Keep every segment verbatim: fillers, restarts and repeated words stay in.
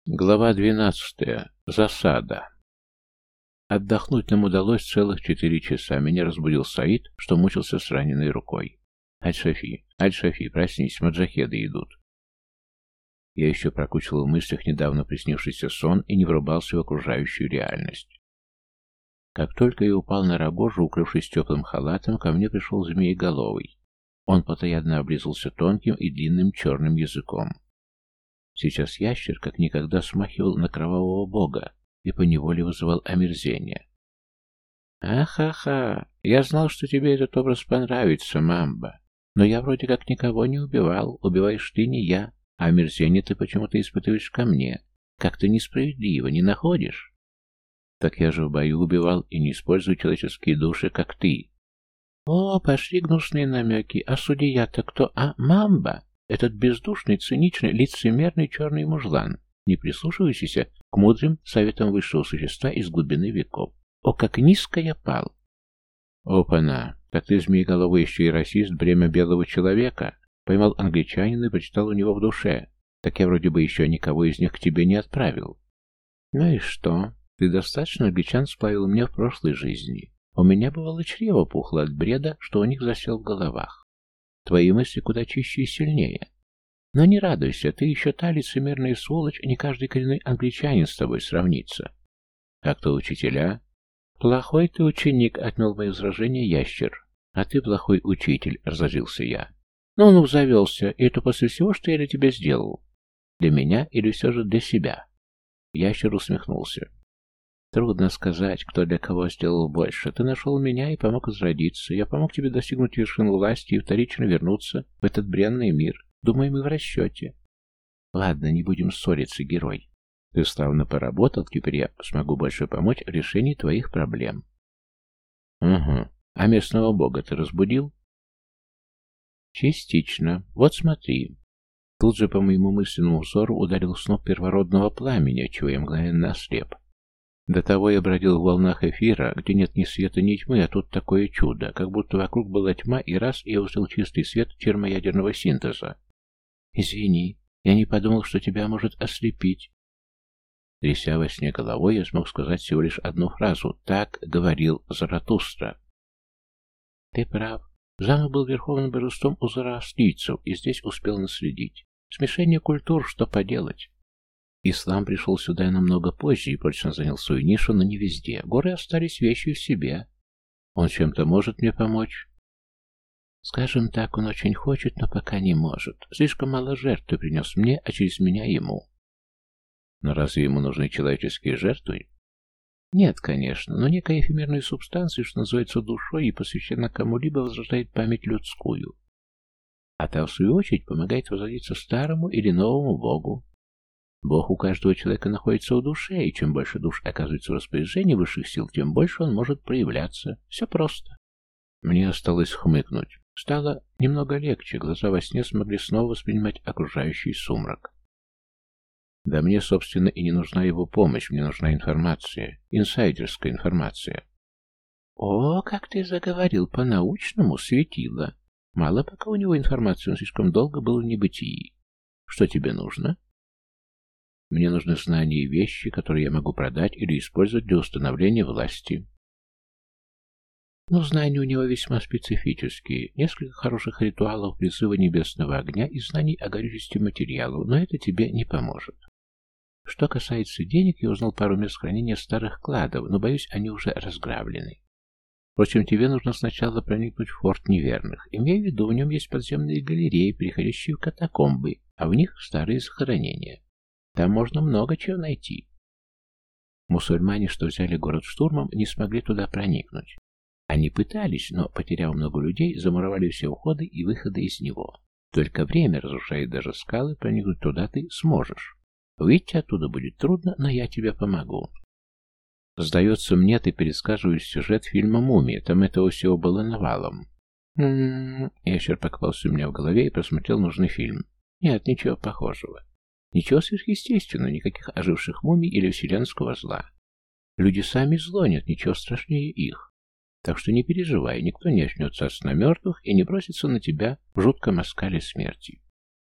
Глава двенадцатая. Засада. Отдохнуть нам удалось целых четыре часа. Меня разбудил Саид, что мучился с раненой рукой. «Аль-Шафи, Аль-Шафи, проснись, маджахеды идут». Я еще прокручивал в мыслях недавно приснившийся сон и не врубался в окружающую реальность. Как только я упал на рогожу, укрывшись теплым халатом, ко мне пришел змееголовый. Он постоянно облизался тонким и длинным черным языком. Сейчас ящер как никогда смахивал на кровавого бога и поневоле вызывал омерзение. «Ах-ха-ха! Я знал, что тебе этот образ понравится, мамба. Но я вроде как никого не убивал. Убиваешь ты, не я. А омерзение ты почему-то испытываешь ко мне. Как-то несправедливо, не находишь?» «Так я же в бою убивал и не использую человеческие души, как ты». «О, пошли гнусные намеки. А судья-то кто? А, мамба? Этот бездушный, циничный, лицемерный черный мужлан, не прислушивающийся к мудрым советам высшего существа из глубины веков. О, как низко я пал!» «Опа-на! Так ты, змееголовый, еще и расист, бремя белого человека!» Поймал англичанина и прочитал у него в душе. «Так я вроде бы еще никого из них к тебе не отправил». «Ну и что? Ты достаточно англичан сплавил мне в прошлой жизни. У меня бывало чрево пухло от бреда, что у них засел в головах. Твои мысли куда чище и сильнее. Но не радуйся, ты еще та лицемерная сволочь, не каждый коренной англичанин с тобой сравнится. Как-то учителя. Плохой ты ученик, отмел мое возражение ящер. А ты плохой учитель, разозлился я. Ну-ну, завелся, и это после всего, что я для тебя сделал. Для меня или все же для себя? Ящер усмехнулся. Трудно сказать, кто для кого сделал больше. Ты нашел меня и помог возродиться. Я помог тебе достигнуть вершин власти и вторично вернуться в этот бренный мир. Думаю, мы в расчете. Ладно, не будем ссориться, герой. Ты славно поработал, теперь я смогу больше помочь в решении твоих проблем. Угу. А местного бога ты разбудил? Частично. Вот смотри. Тут же по моему мысленному взору ударил сноп первородного пламени, отчего я мгновенно ослеп. До того я бродил в волнах эфира, где нет ни света, ни тьмы, а тут такое чудо, как будто вокруг была тьма, и раз я увидел чистый свет термоядерного синтеза. «Извини, я не подумал, что тебя может ослепить». Тряся во сне головой, я смог сказать всего лишь одну фразу: «Так говорил Заратустра». «Ты прав. Замок был верховным божеством у зороастрийцев, и здесь успел наследить. Смешение культур, что поделать». Ислам пришел сюда намного позже и прочно занял свою нишу, но не везде. Горы остались вещью в себе. Он чем-то может мне помочь? Скажем так, он очень хочет, но пока не может. Слишком мало жертв ты принес мне, а через меня ему. Но разве ему нужны человеческие жертвы? Нет, конечно, но некая эфемерная субстанция, что называется душой, и посвящена кому-либо, возрождает память людскую. А та, в свою очередь, помогает возродиться старому или новому богу. Бог у каждого человека находится в душе, и чем больше душ оказывается в распоряжении высших сил, тем больше он может проявляться. Все просто. Мне осталось хмыкнуть. Стало немного легче, глаза во сне смогли снова воспринимать окружающий сумрак. Да мне, собственно, и не нужна его помощь, мне нужна информация, инсайдерская информация. О, как ты заговорил по-научному, светило. Мало пока у него информации, он слишком долго был в небытии. Что тебе нужно? Мне нужны знания и вещи, которые я могу продать или использовать для установления власти. Но знания у него весьма специфические. Несколько хороших ритуалов призыва небесного огня и знаний о горючести материалов, но это тебе не поможет. Что касается денег, я узнал пару мест хранения старых кладов, но, боюсь, они уже разграблены. Впрочем, тебе нужно сначала проникнуть в форт неверных. Имея в виду, в нем есть подземные галереи, переходящие в катакомбы, а в них старые захоронения. Там можно много чего найти. Мусульмане, что взяли город штурмом, не смогли туда проникнуть. Они пытались, но, потеряв много людей, замуровали все входы и выходы из него. Только время разрушает даже скалы, проникнуть туда ты сможешь. Выйти оттуда будет трудно, но я тебе помогу. Сдается мне, ты пересказываешь сюжет фильма «Мумия», там этого всего было навалом. М-м-м, ящер покопался у меня в голове и просмотрел нужный фильм. Нет, ничего похожего. Ничего сверхъестественного, никаких оживших мумий или вселенского зла. Люди сами зло, нет ничего страшнее их. Так что не переживай, никто не очнется от сна мертвых и не бросится на тебя в жутком оскале смерти.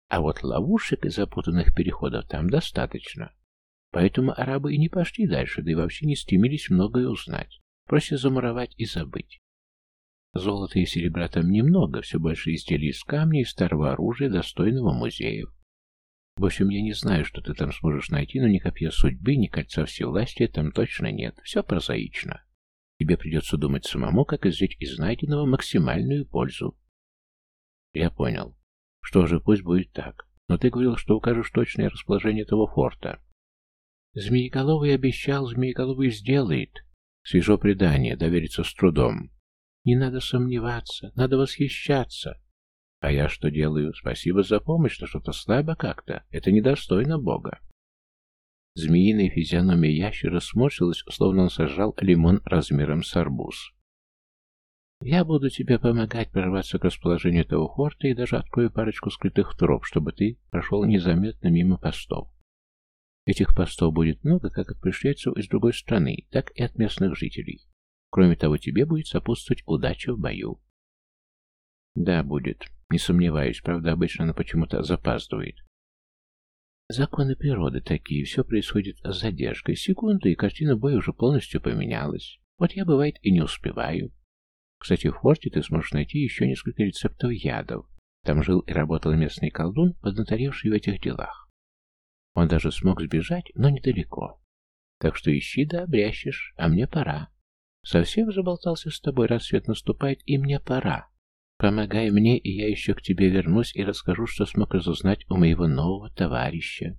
А вот ловушек и запутанных переходов там достаточно. Поэтому арабы и не пошли дальше, да и вообще не стремились многое узнать. Проще замуровать и забыть. Золота и серебра там немного, все больше изделий из камня и старого оружия, достойного музеев. В общем, я не знаю, что ты там сможешь найти, но ни копья судьбы, ни кольца всевластия там точно нет. Все прозаично. Тебе придется думать самому, как извлечь из найденного максимальную пользу. Я понял. Что же, пусть будет так. Но ты говорил, что укажешь точное расположение этого форта. Змееголовый обещал, Змееголовый сделает. Свежо предание, довериться с трудом. Не надо сомневаться, надо восхищаться. А я что делаю? Спасибо за помощь, но что-то слабо как-то. Это недостойно Бога. Змеиная физиономия ящера сморщилась, словно он сожрал лимон размером с арбуз. Я буду тебе помогать прорваться к расположению этого форта и даже открою парочку скрытых троп, чтобы ты прошел незаметно мимо постов. Этих постов будет много, как от пришельцев из другой страны, так и от местных жителей. Кроме того, тебе будет сопутствовать удача в бою. Да, будет. Не сомневаюсь, правда, обычно она почему-то запаздывает. Законы природы такие, все происходит с задержкой. Секунды, и картина боя уже полностью поменялась. Вот я, бывает, и не успеваю. Кстати, в форте ты сможешь найти еще несколько рецептов ядов. Там жил и работал местный колдун, поднаторевший в этих делах. Он даже смог сбежать, но недалеко. Так что ищи да обрящешь, а мне пора. Совсем заболтался с тобой, рассвет наступает, и мне пора. Помогай мне, и я еще к тебе вернусь и расскажу, что смог разузнать у моего нового товарища.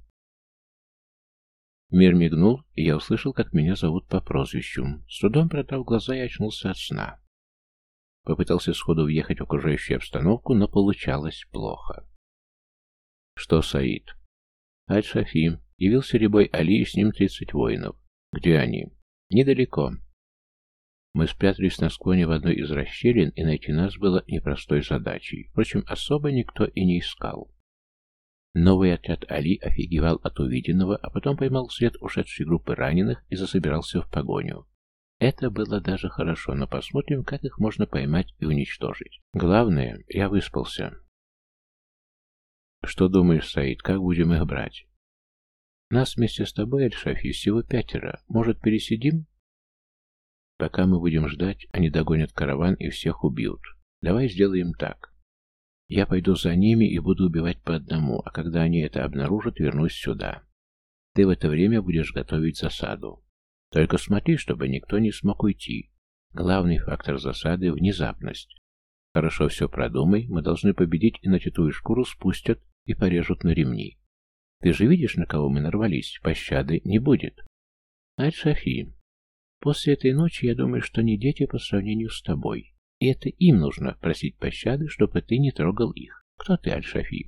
Мир мигнул, и я услышал, как меня зовут по прозвищу. С трудом продрав глаза, я очнулся от сна. Попытался сходу въехать в окружающую обстановку, но получалось плохо. Что, Саид? Аль-Шафи. Явился рябой Али, и с ним тридцать воинов. Где они? Недалеко. Мы спрятались на склоне в одной из расщелин, и найти нас было непростой задачей. Впрочем, особо никто и не искал. Новый отряд Али офигевал от увиденного, а потом поймал след ушедшей группы раненых и засобирался в погоню. Это было даже хорошо, но посмотрим, как их можно поймать и уничтожить. Главное, я выспался. Что думаешь, Саид, как будем их брать? Нас вместе с тобой, Аль-Шафи, всего пятеро. Может, пересидим? Пока мы будем ждать, они догонят караван и всех убьют. Давай сделаем так. Я пойду за ними и буду убивать по одному, а когда они это обнаружат, вернусь сюда. Ты в это время будешь готовить засаду. Только смотри, чтобы никто не смог уйти. Главный фактор засады — внезапность. Хорошо все продумай, мы должны победить, иначе твою шкуру спустят и порежут на ремни. Ты же видишь, на кого мы нарвались, пощады не будет. Аль-Шафи, после этой ночи я думаю, что не дети по сравнению с тобой. И это им нужно просить пощады, чтобы ты не трогал их. Кто ты, Аль-Шафи?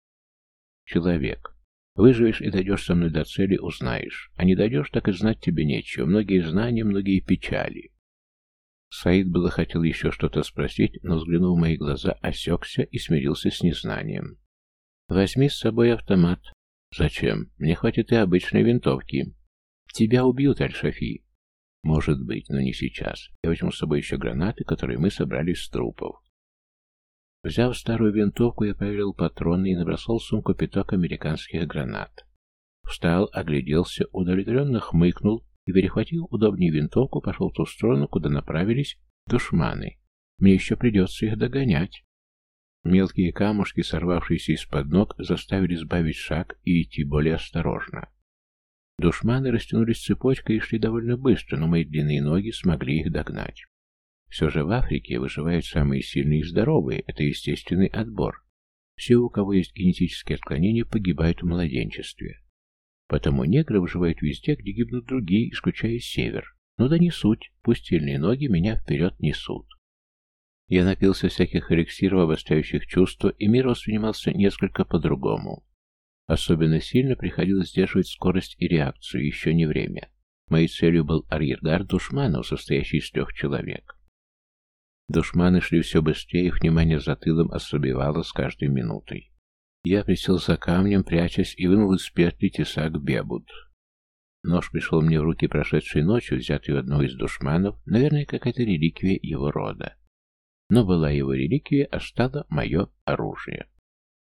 Человек. Выживешь и дойдешь со мной до цели, узнаешь. А не дойдешь, так и знать тебе нечего. Многие знания, многие печали. Саид было хотел еще что-то спросить, но, взглянув в мои глаза, осекся и смирился с незнанием. Возьми с собой автомат. Зачем? Мне хватит и обычной винтовки. Тебя убьют, Аль-Шафи. Может быть, но не сейчас. Я возьму с собой еще гранаты, которые мы собрали с трупов. Взяв старую винтовку, я проверил патроны и набросал в сумку пяток американских гранат. Встал, огляделся, удовлетворенно хмыкнул и, перехватив удобнее винтовку, пошел в ту сторону, куда направились душманы. Мне еще придется их догонять. Мелкие камушки, сорвавшиеся из-под ног, заставили сбавить шаг и идти более осторожно. Душманы растянулись цепочкой и шли довольно быстро, но мои длинные ноги смогли их догнать. Все же в Африке выживают самые сильные и здоровые, это естественный отбор. Все, у кого есть генетические отклонения, погибают в младенчестве. Потому негры выживают везде, где гибнут другие, исключая север. Ну да не суть, пусть сильные ноги меня вперед несут. Я напился всяких эликсиров, обостряющих чувства, и мир воспринимался несколько по-другому. Особенно сильно приходилось сдерживать скорость и реакцию, еще не время. Моей целью был арьергард душманов, состоящий из трех человек. Душманы шли все быстрее, их внимание за тылом ослабевало с каждой минутой. Я присел за камнем, прячась, и вынул из петли тесак Бебуд. Нож пришел мне в руки прошедшей ночью, взятый у одного из душманов, наверное, какая-то реликвия его рода. Но была его реликвия, а стало мое оружие.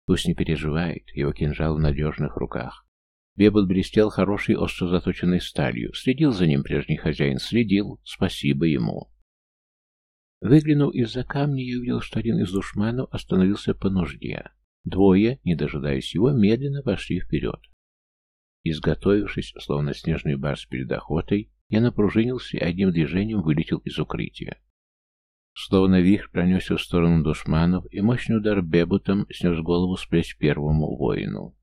Пусть не переживает, его кинжал в надежных руках. Бебут блестел хорошей остро заточенной сталью. Следил за ним прежний хозяин, следил. Спасибо ему. Выглянув из-за камня, я увидел, что один из душманов остановился по нужде. Двое, не дожидаясь его, медленно пошли вперед. Изготовившись, словно снежный барс перед охотой, я напружинился и одним движением вылетел из укрытия. Словно вихрь пронесся в сторону душманов, и мощный удар бебутом снес голову с плеч первому воину.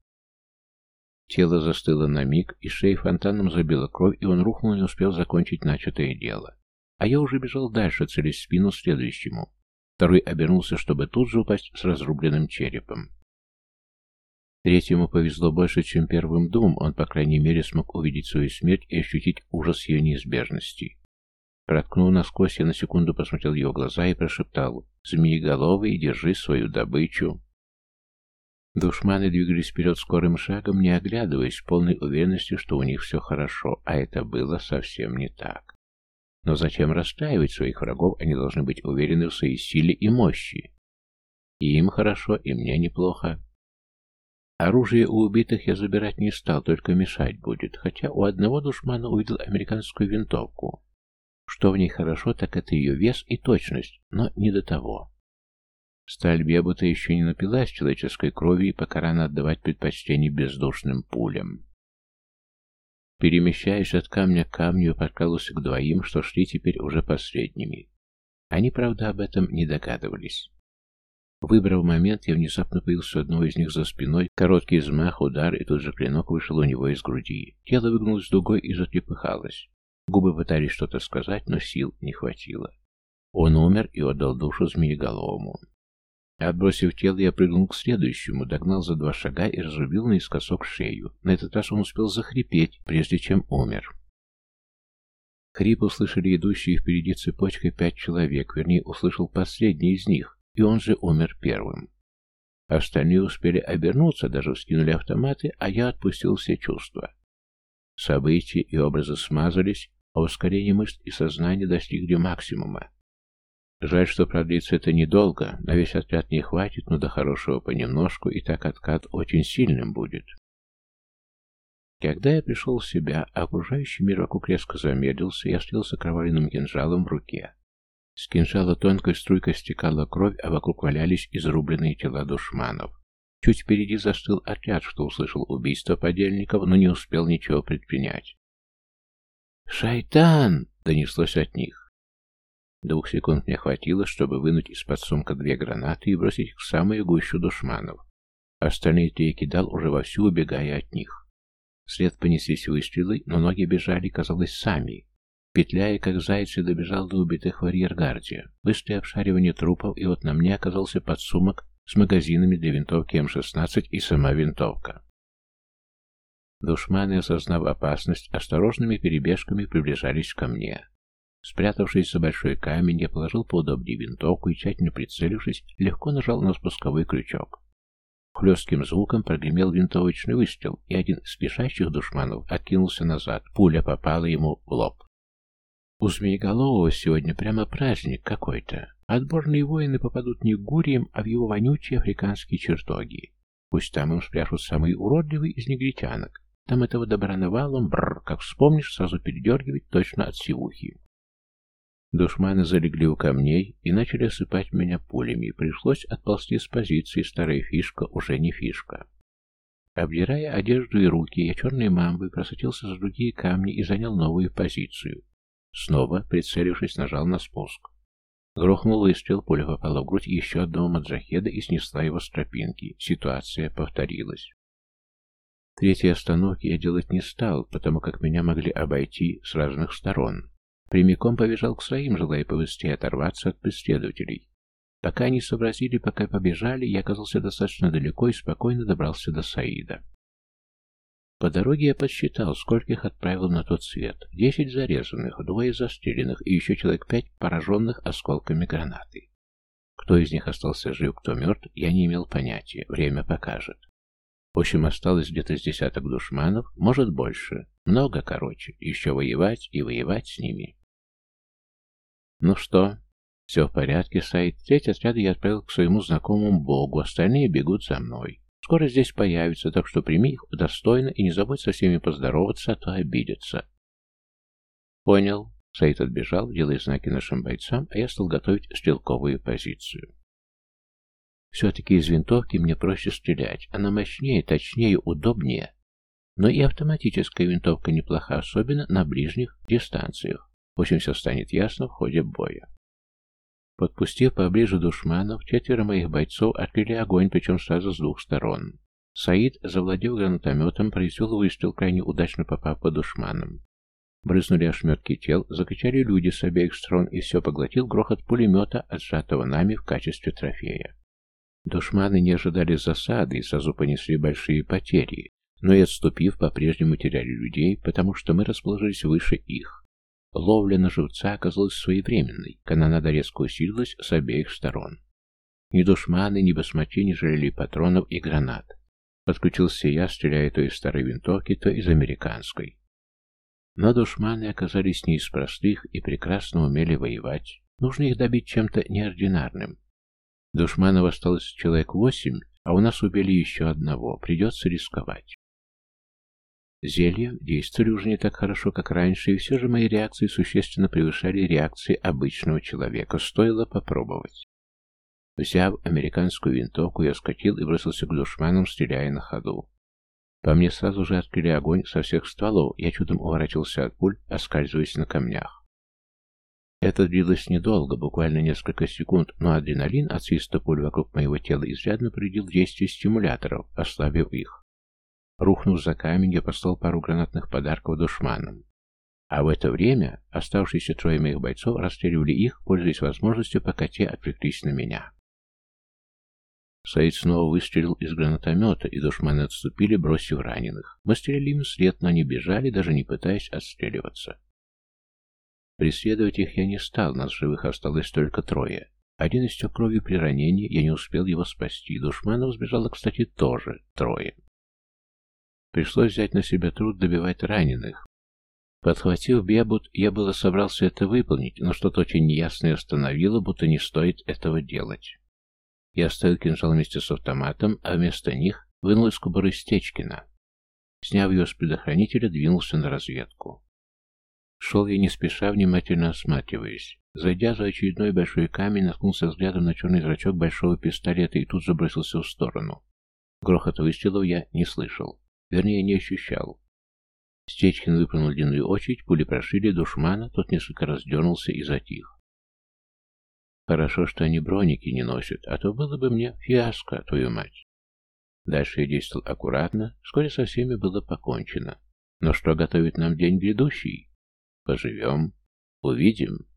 Тело застыло на миг, и шеей фонтаном забила кровь, и он рухнул, не успев закончить начатое дело. А я уже бежал дальше, целясь в спину следующему. Второй обернулся, чтобы тут же упасть с разрубленным черепом. Третьему повезло больше, чем первым двум, он, по крайней мере, смог увидеть свою смерть и ощутить ужас ее неизбежности. Проткнув насквозь, я на секунду посмотрел в его глаза и прошептал: «Змееголовый, держи свою добычу». Душманы двигались вперед скорым шагом, не оглядываясь, в полной уверенности, что у них все хорошо, а это было совсем не так. Но зачем расстраивать своих врагов, они должны быть уверены в своей силе и мощи. И им хорошо, и мне неплохо. Оружие у убитых я забирать не стал, только мешать будет, хотя у одного душмана увидел американскую винтовку. Что в ней хорошо, так это ее вес и точность, но не до того. Сталь бебута еще не напилась человеческой крови, и пока рано отдавать предпочтение бездушным пулям. Перемещаясь от камня к камню, подкрался к двоим, что шли теперь уже последними. Они, правда, об этом не догадывались. Выбрав момент, я внезапно появился у одного из них за спиной, короткий взмах, удар, и тут же клинок вышел у него из груди. Тело выгнулось дугой и затрепыхалось. Губы пытались что-то сказать, но сил не хватило. Он умер и отдал душу змееголовому. Отбросив тело, я прыгнул к следующему, догнал за два шага и разрубил наискосок шею. На этот раз он успел захрипеть, прежде чем умер. Хрип услышали идущие впереди цепочкой пять человек, вернее, услышал последний из них, и он же умер первым. Остальные успели обернуться, даже вскинули автоматы, а я отпустил все чувства. События и образы смазались, а ускорение мышц и сознания достигли максимума. Жаль, что продлится это недолго, на весь отряд не хватит, но до хорошего понемножку, и так откат очень сильным будет. Когда я пришел в себя, а окружающий мир вокруг резко замедлился, я стоял с окровавленным кинжалом в руке. С кинжала тонкой струйкой стекала кровь, а вокруг валялись изрубленные тела душманов. Чуть впереди застыл отряд, что услышал убийство подельников, но не успел ничего предпринять. «Шайтан!» — донеслось от них. Двух секунд мне хватило, чтобы вынуть из-под сумка две гранаты и бросить их в самую гущу душманов. Остальные три я кидал, уже вовсю убегая от них. Вслед понеслись выстрелы, но ноги бежали, казалось, сами. Петляя, как зайцы, добежал до убитых в арьергарде. Быстрое обшаривание трупов, и вот на мне оказался подсумок с магазинами для винтовки эм шестнадцать и сама винтовка. Душманы, осознав опасность, осторожными перебежками приближались ко мне. Спрятавшись за большой камень, я положил поудобнее винтовку и, тщательно прицелившись, легко нажал на спусковой крючок. Хлестким звуком прогремел винтовочный выстрел, и один из спешащих душманов откинулся назад. Пуля попала ему в лоб. У Змееголового сегодня прямо праздник какой-то. Отборные воины попадут не к гурьям, а в его вонючие африканские чертоги. Пусть там им спрячут самый уродливый из негритянок. Там этого добра навалом, бррр, как вспомнишь, сразу передергивать точно от сивухи. Душманы залегли у камней и начали осыпать меня пулями. Пришлось отползти с позиции, старая фишка уже не фишка. Обдирая одежду и руки, я черной мамбой просочился за другие камни и занял новую позицию. Снова, прицелившись, нажал на спуск. Грохнул выстрел, пуля попала в грудь еще одного маджахеда и снесла его с тропинки. Ситуация повторилась. Третьей остановки я делать не стал, потому как меня могли обойти с разных сторон. Прямиком побежал к своим, желая побыстрее оторваться от преследователей. Пока они сообразили, пока побежали, я оказался достаточно далеко и спокойно добрался до Саида. По дороге я подсчитал, сколько их отправил на тот свет. Десять зарезанных, двое застреленных и еще человек пять пораженных осколками гранаты. Кто из них остался жив, кто мертв, я не имел понятия, время покажет. В общем, осталось где-то с десяток душманов, может больше. Много, короче, еще воевать и воевать с ними. «Ну что, Все в порядке, Саид. Треть отряда я отправил к своему знакомому богу, остальные бегут за мной. Скоро здесь появятся, так что прими их достойно и не забудь со всеми поздороваться, а то обидятся. Понял. Саид отбежал, делая знаки нашим бойцам, а я стал готовить стрелковую позицию. Все-таки из винтовки мне проще стрелять. Она мощнее, точнее, удобнее. Но и автоматическая винтовка неплоха, особенно на ближних дистанциях. В общем, все станет ясно в ходе боя. Подпустив поближе душманов, четверо моих бойцов открыли огонь, причем сразу с двух сторон. Саид, завладев гранатометом, произвел выстрел, крайне удачно попав по душманам. Брызнули ошметки тел, закричали люди с обеих сторон, и все поглотил грохот пулемета, отжатого нами в качестве трофея. Душманы не ожидали засады и сразу понесли большие потери, но и отступив, по-прежнему теряли людей, потому что мы расположились выше их. Ловля на живца оказалась своевременной, канонада резко усилилась с обеих сторон. Ни душманы, ни басмачи не жалели патронов и гранат. Подключился я, стреляя то из старой винтовки, то из американской. Но душманы оказались не из простых и прекрасно умели воевать. Нужно их добить чем-то неординарным. Душманов осталось человек восемь, а у нас убили еще одного. Придется рисковать. Зелья действовали уже не так хорошо, как раньше, и все же мои реакции существенно превышали реакции обычного человека. Стоило попробовать. Взяв американскую винтовку, я скатил и бросился к душманам, стреляя на ходу. По мне сразу же открыли огонь со всех стволов, я чудом уворачивался от пуль, оскальзываясь на камнях. Это длилось недолго, буквально несколько секунд, но адреналин от свиста пуль вокруг моего тела изрядно повредил действие стимуляторов, ослабив их. Рухнув за камень, я послал пару гранатных подарков душманам. А в это время оставшиеся трое моих бойцов расстреливали их, пользуясь возможностью, пока те отвлеклись на меня. Саид снова выстрелил из гранатомета, и душманы отступили, бросив раненых. Мы стреляли им вслед, но они бежали, даже не пытаясь отстреливаться. Преследовать их я не стал, нас живых осталось только трое. Один истек кровью при ранении, я не успел его спасти. Душманов сбежало, кстати, тоже трое. Пришлось взять на себя труд добивать раненых. Подхватив бебут, я было собрался это выполнить, но что-то очень неясное остановило, будто не стоит этого делать. Я оставил кинжал вместе с автоматом, а вместо них вынул из кобуры Стечкина. Сняв ее с предохранителя, двинулся на разведку. Шел я не спеша, внимательно осматриваясь. Зайдя за очередной большой камень, наткнулся взглядом на черный зрачок большого пистолета и тут же бросился в сторону. Грохот выстрелов я не слышал. Вернее, не ощущал. Стечкин выплюнул длинную очередь, пули прошили душмана, тот несколько раз дернулся и затих. Хорошо, что они броники не носят, а то было бы мне фиаско, твою мать. Дальше я действовал аккуратно, вскоре со всеми было покончено. Но что готовит нам день грядущий? Поживем, увидим.